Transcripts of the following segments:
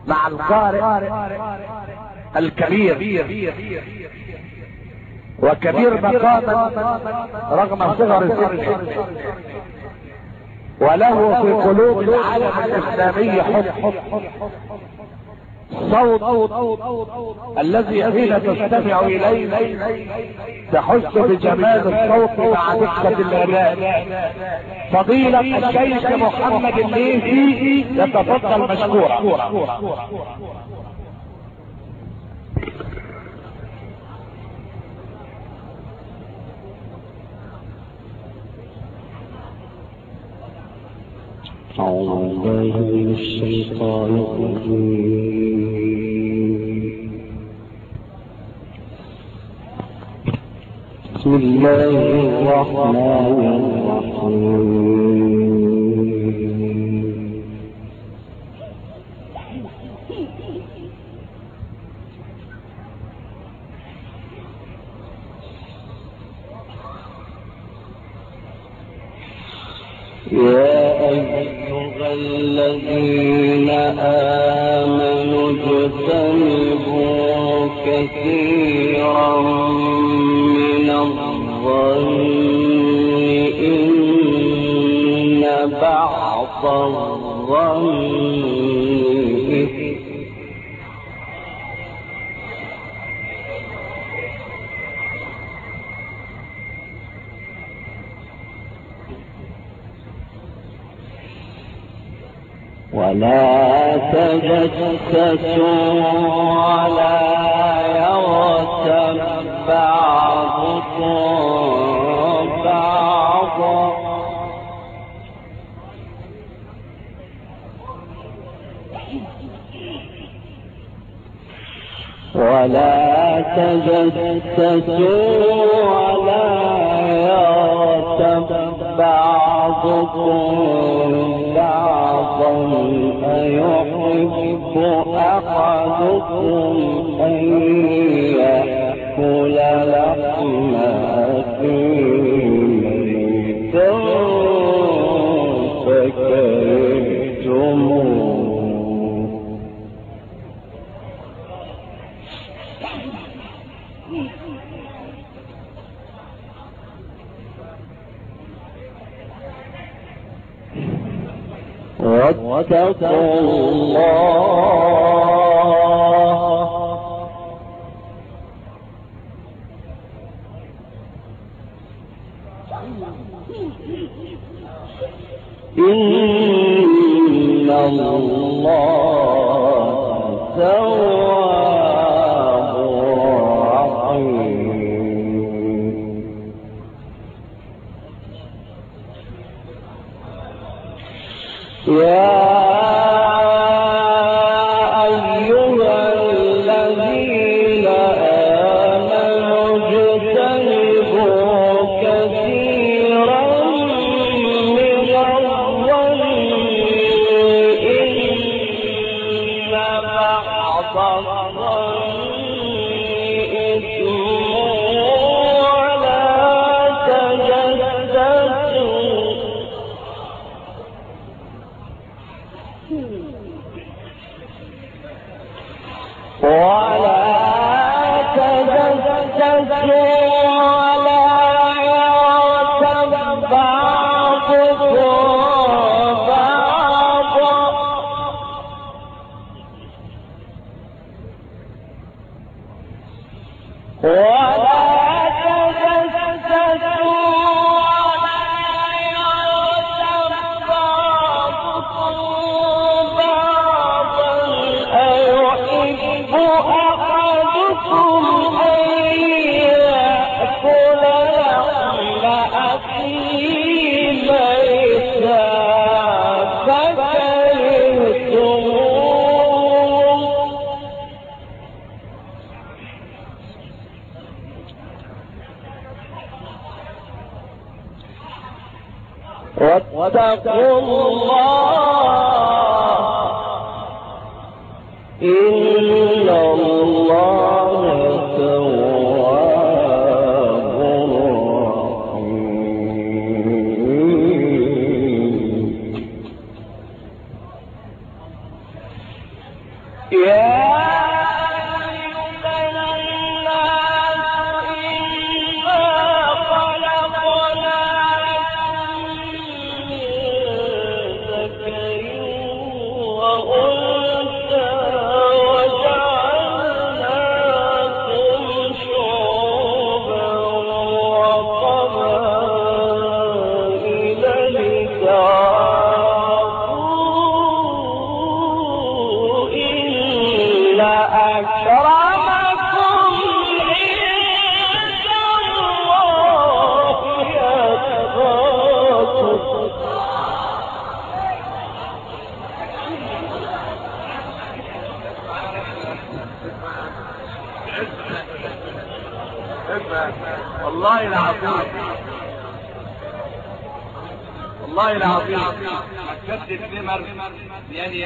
مع القارئ الكبير وكبير مقاما رغم صغر سنه، وله في قلوب العالم الاسلامي حب، صوت الذي حين تستمع اليه تحس بجمال الصوت مع دقة الاداء. فضيلة الشيخ محمد الليثي يتفضل مشكورا. أعوذ بالله من الشيطان الرجيم. بسم الله الرحمن الرحيم. يا أيها الذين آمنوا اجتنبوا كثيرا من الظن إن بعض الظن ولا تجسسوا ولا يغتب بعضكم بعضا ولا تجسسوا ولا يغتب بعضكم بعضا أيحب أحدكم أن يأكل لحم أخيه ميتا فكرهتموه واتقوا الله إن الله تواب رحيم. يا واتقوا الله إن الله تواب رحيم. والله العظيم والله العظيم كتب نمر يعني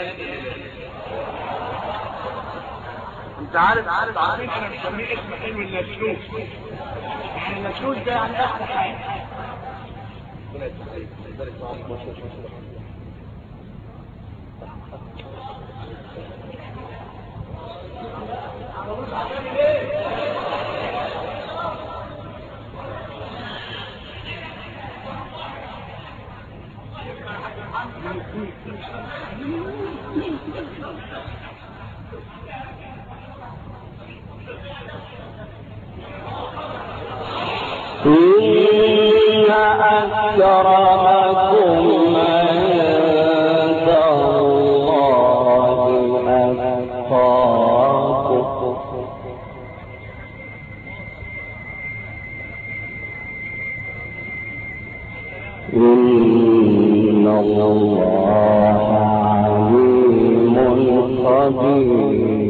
انت عارف عظيم. انا مسميه اسم حلو النشوش. يعني النشوش ده يعني احلى حاجه. إن أكرمكم عند الله أتقاكم إن الله عليم خبير.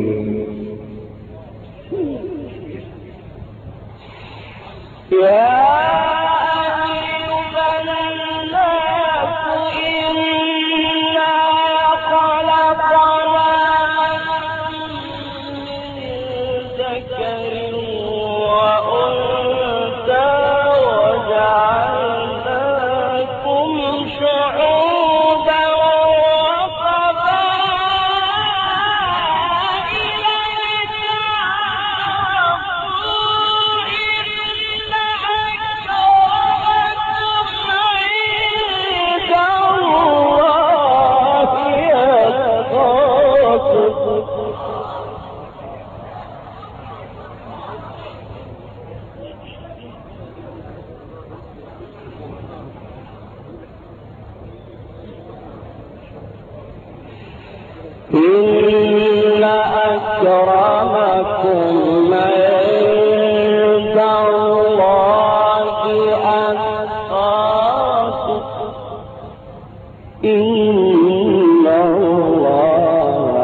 إن أكرمكم عند الله أتقاكم إن الله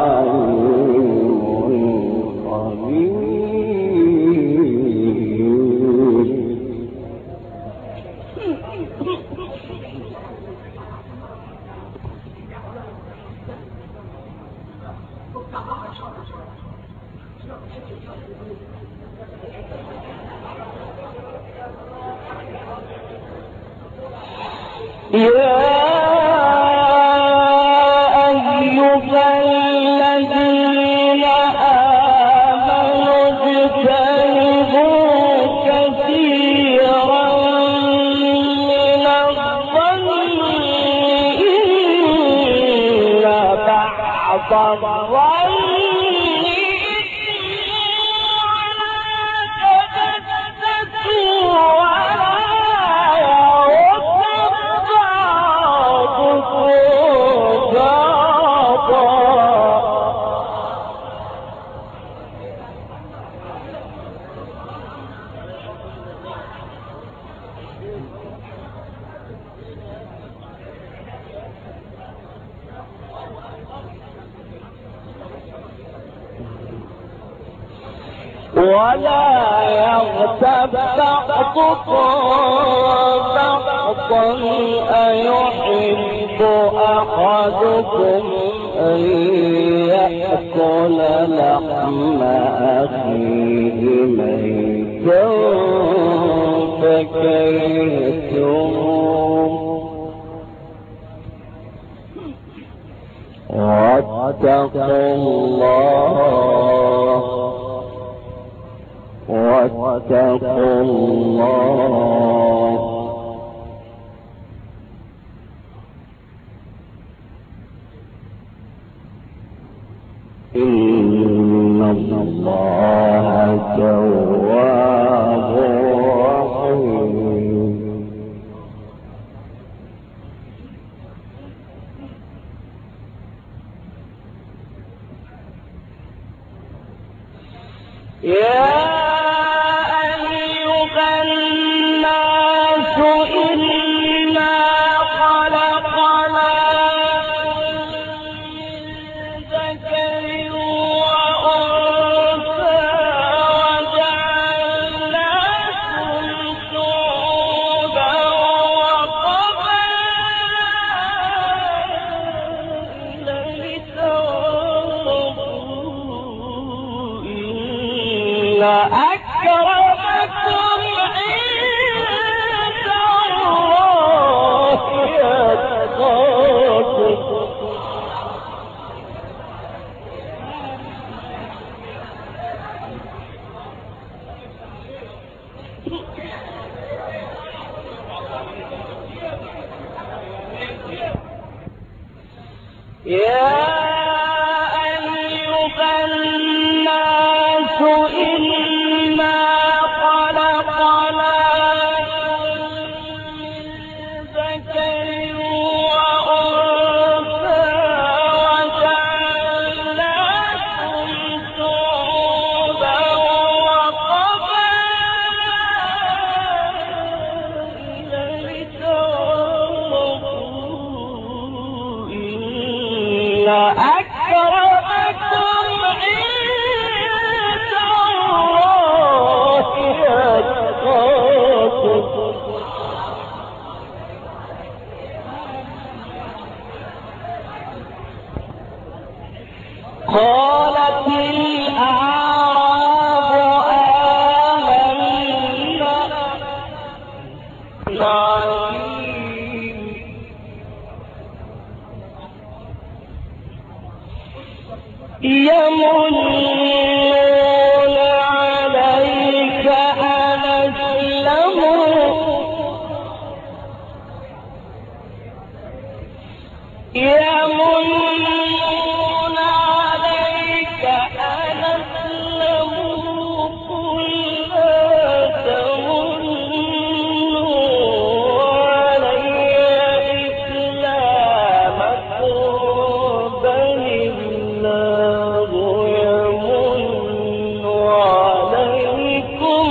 عليم يا أيها الذين آمنوا اجتنبوا كثيرا من الظن إن بعض الظن ولا يغتب بعضكم بعضا أيحب أحدكم أن يأكل لحم أخيه ميتا فكرهتموه واتقوا الله إن الله تواب رحيم. قالت الأعراب آمنا يمنون عليك أن أسلموا يمنون عليك أن أسلموا قل لا تمنوا علي إسلامكم بل الله يمن عليكم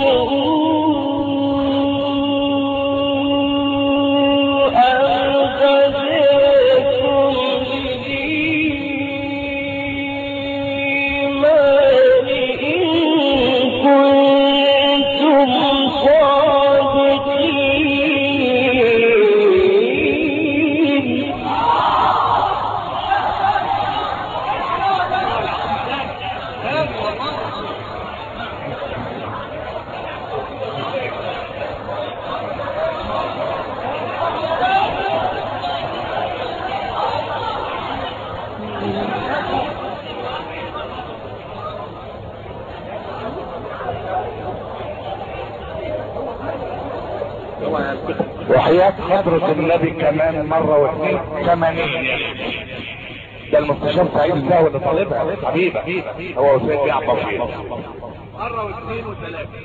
وحياة حضرة النبي كمان مرة واثنين ثمانية. ده المستشار سعيد ده اللي طالبها حبيبة هو وسيد يعبر فيها مرة واثنين وثلاثة.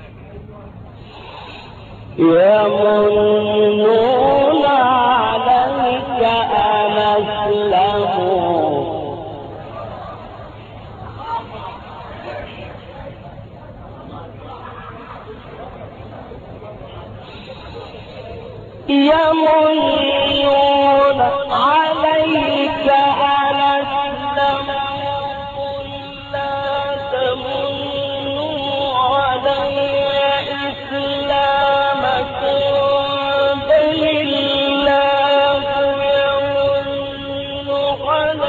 يمنون عليك أن أسلموا يمنون عليك أن أسلموا قل لا تمنوا علي إسلامكم بل الله يمن عليكم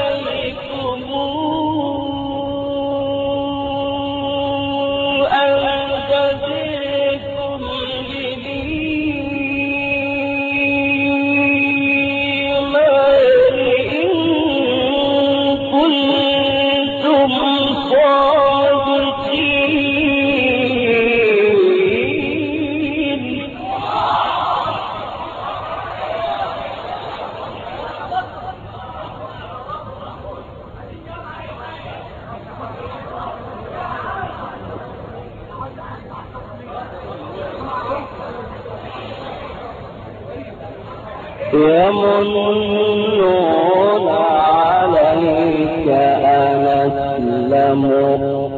يمنون عليك أن أسلموا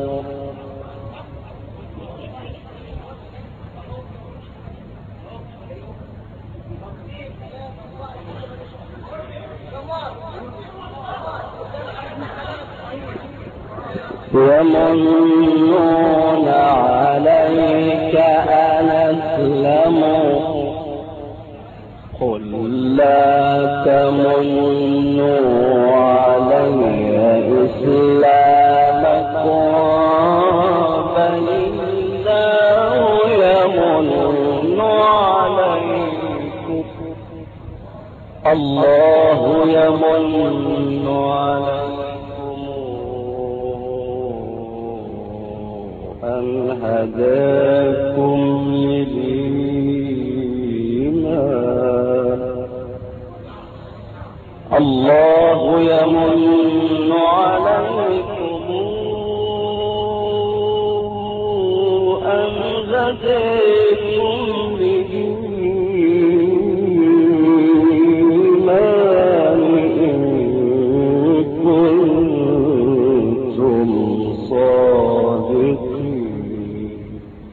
يمنون عليك أن أسلموا قل لا تمنوا علي إسلامكم بل الله يمن عليكم الله يمن عليكم أن هداكم للإيمان الله يمن عليكم أن هداكم للإيمان إن كنتم صادقين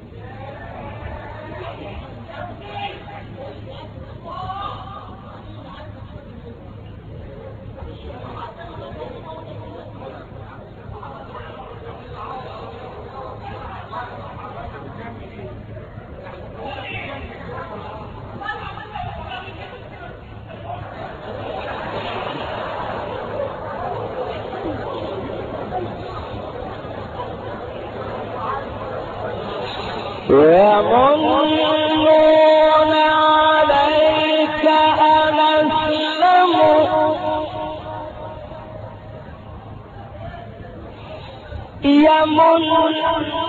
يمنون عليك أن أسلموا يمنون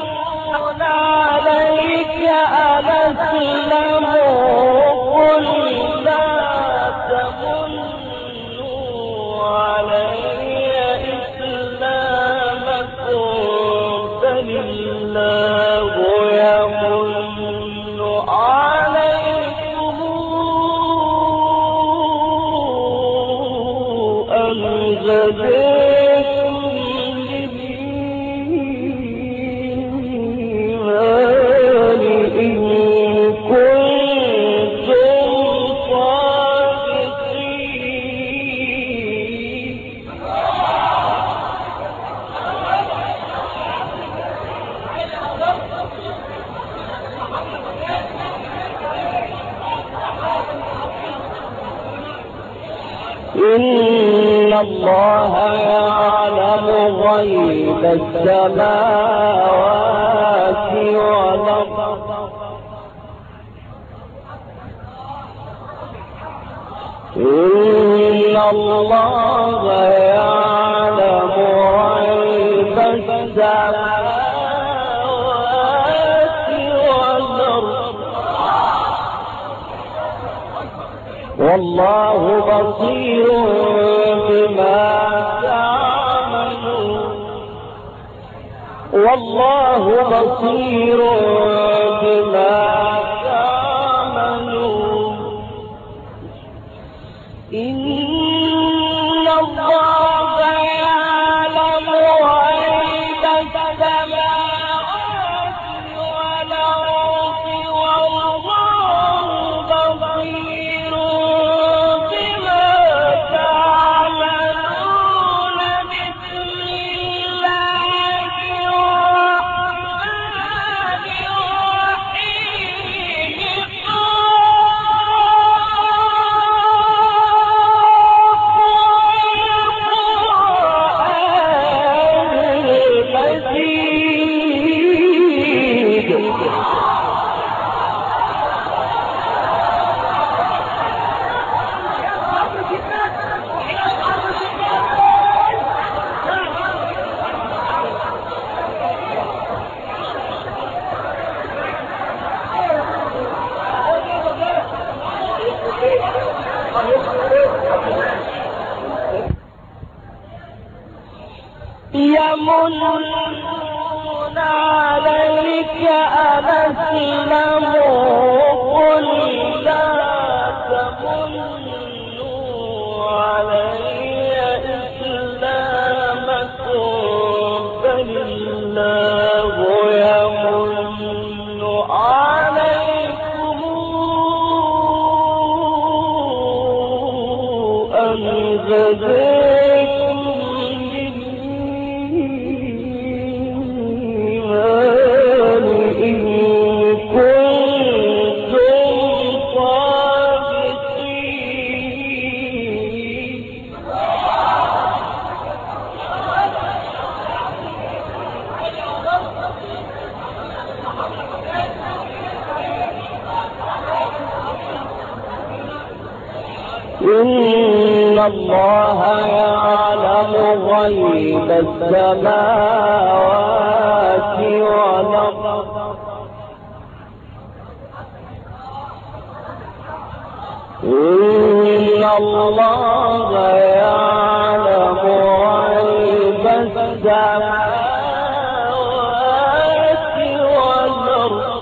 عليك أن أسلموا قل لا تمنوا علي إسلامكم بل الله يمن عليكم أن هداكم للإيمان إن كنتم صادقين إن الله يعلم غيب السماوات والأرض إن الله يعلم غيب السماوات والأرض والله بصير بما تعملون والله بصير بما تعملون إن الله يعلم غيب السماوات والأرض والله بصير بما تعملون بسم الله الرحمن الرحيم يمنون عليك أن أسلموا قل لا تمنوا الله يعلم غيب السماوات والأرض إن الله يعلم غيب السماوات والأرض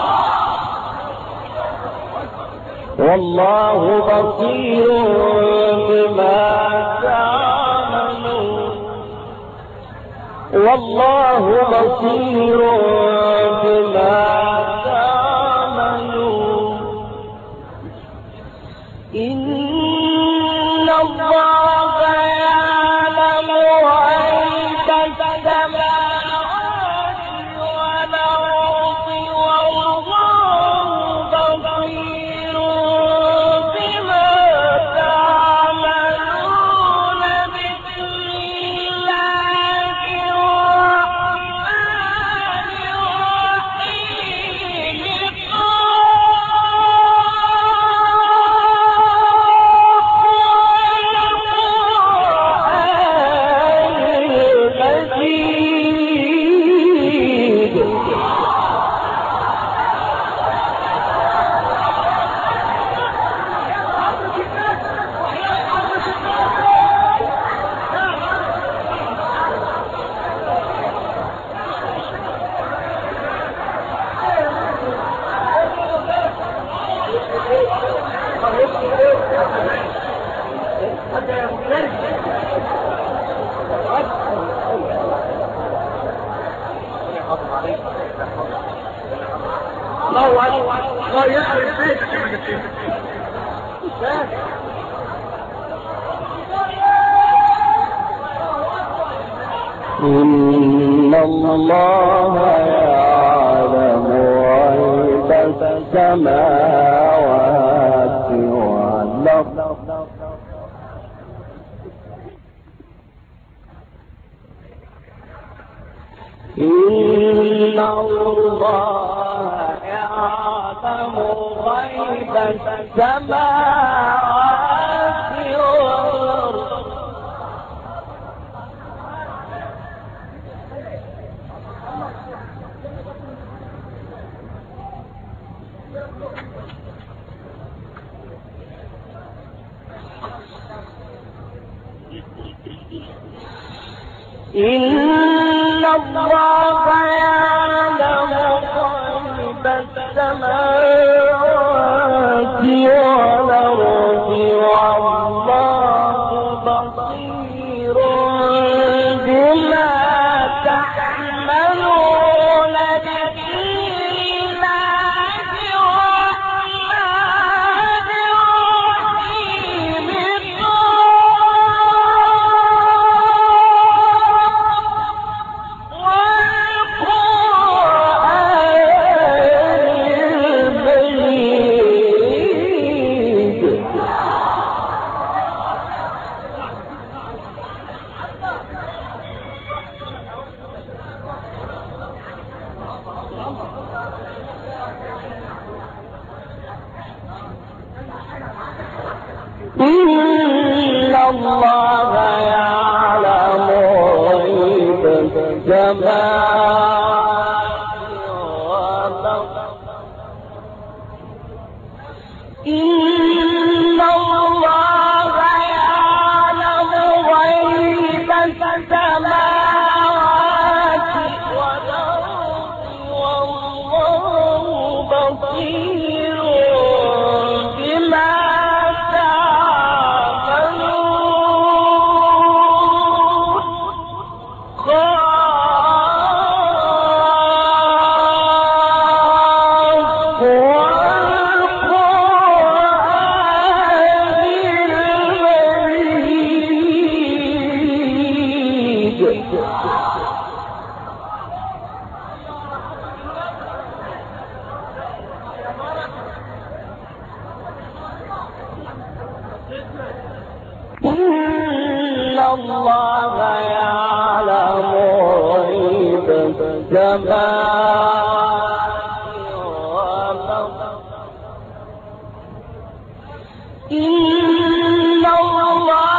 والله بصير بما تعملون والله بصير بما تعملون إن الله يعلم غيب السماوات والأرض والله بصير بما تعملون بسم الله الرحمن الرحيم إن الله يعلم غيب السماوات والأرض إن الله يعلم غيب السماوات والأرض إن الله يعلم غيب السماوات والأرض والله بصير بما تعملون بسم الله الرحمن الرحيم إن الله يعلم غيب السماوات والأرض إن الله يعلم غيب السماوات والأرض والله بصير بما إن الله يعلم غيب السماوات والأرض إن الله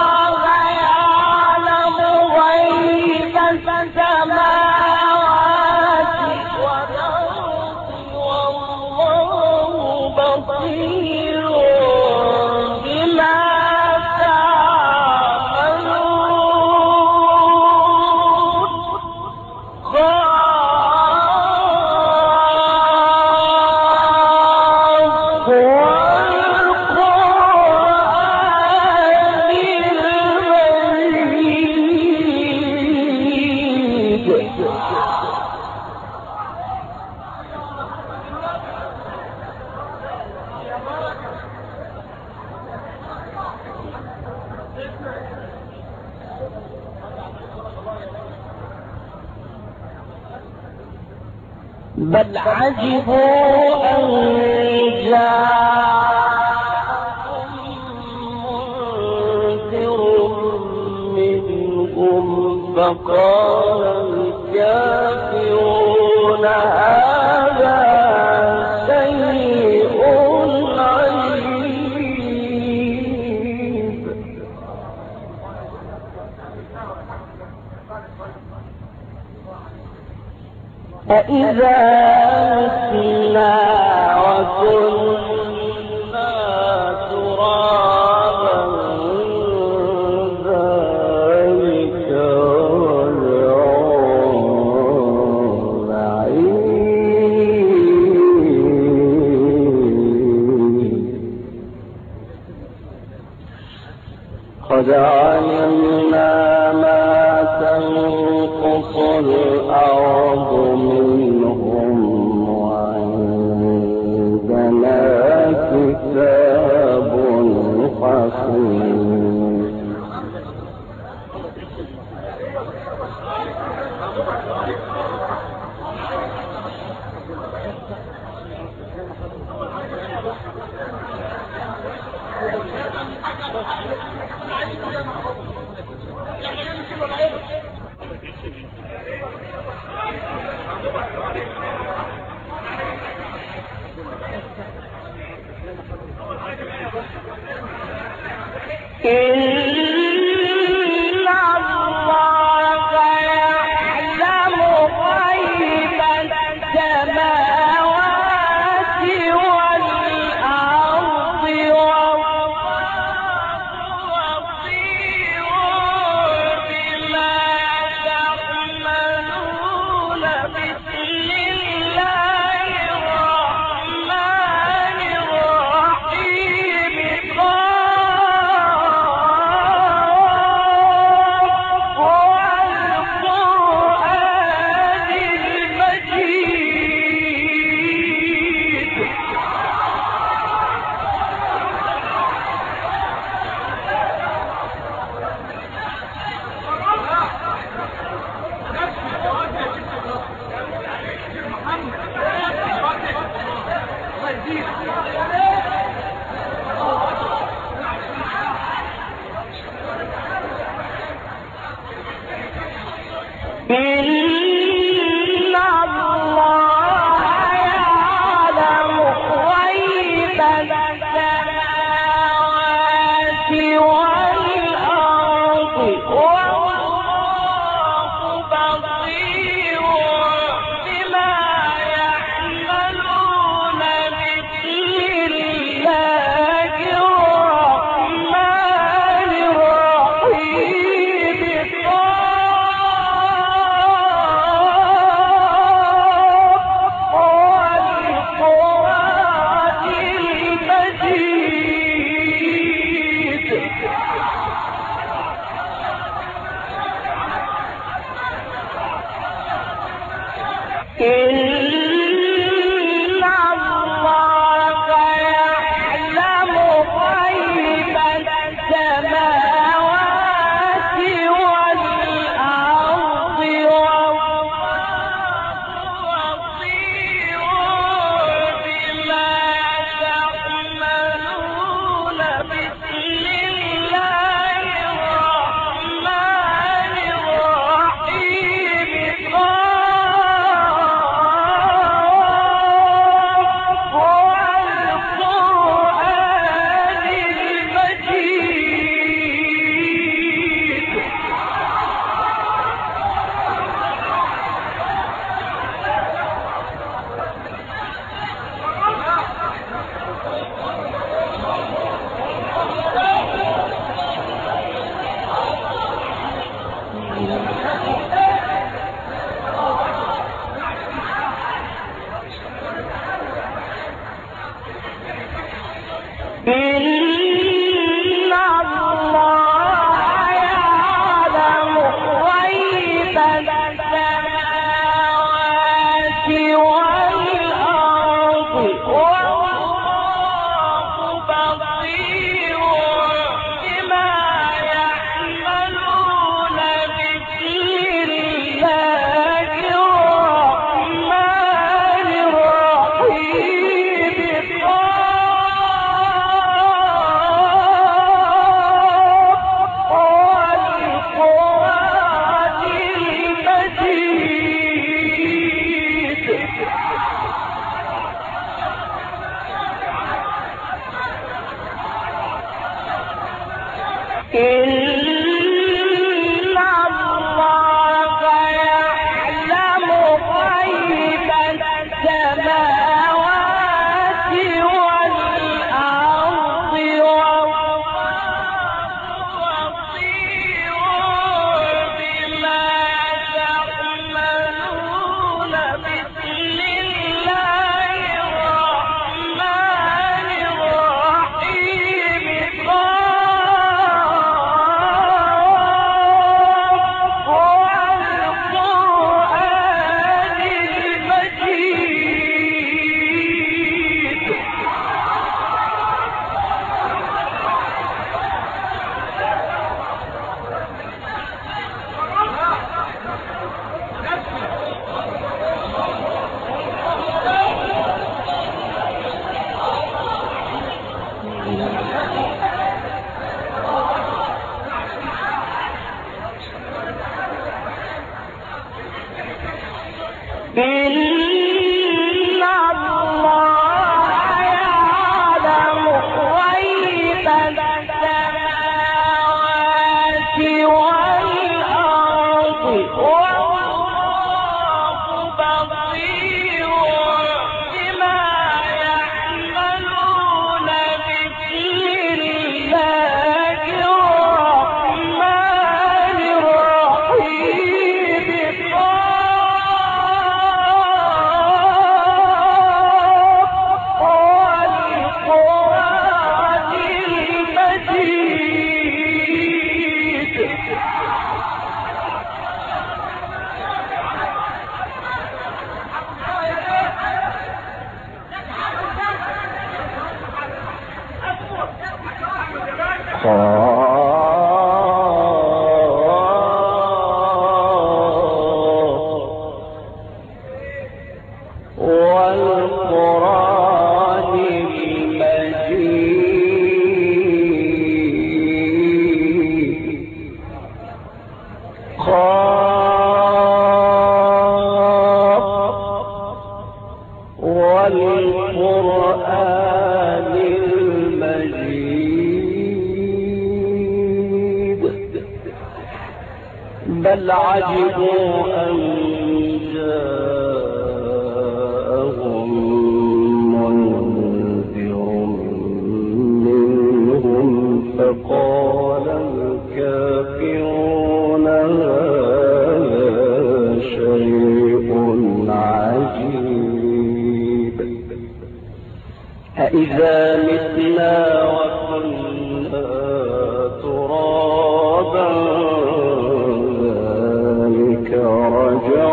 بل عجبوا أن جاءهم منذر منهم فقال الكافرون هذا شيء عجيب. فإذا متنا وكنا ترابا ذلك رجع بعيد. قد علمنا ما تنقص الأرض منهم وعندنا كتاب حفيظ. بل عجبوا أن جاءهم منذر منهم فقال الكافرون هذا شيء عجيب أإذا متنا وكنا ترابا رجع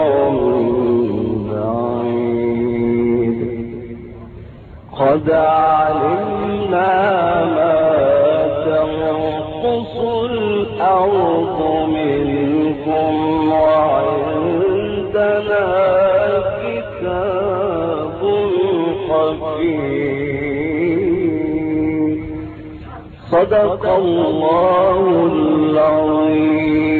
بعيد قد علمنا ما تنقص الأرض منكم وعندنا كتاب حفيظ صدق الله العظيم.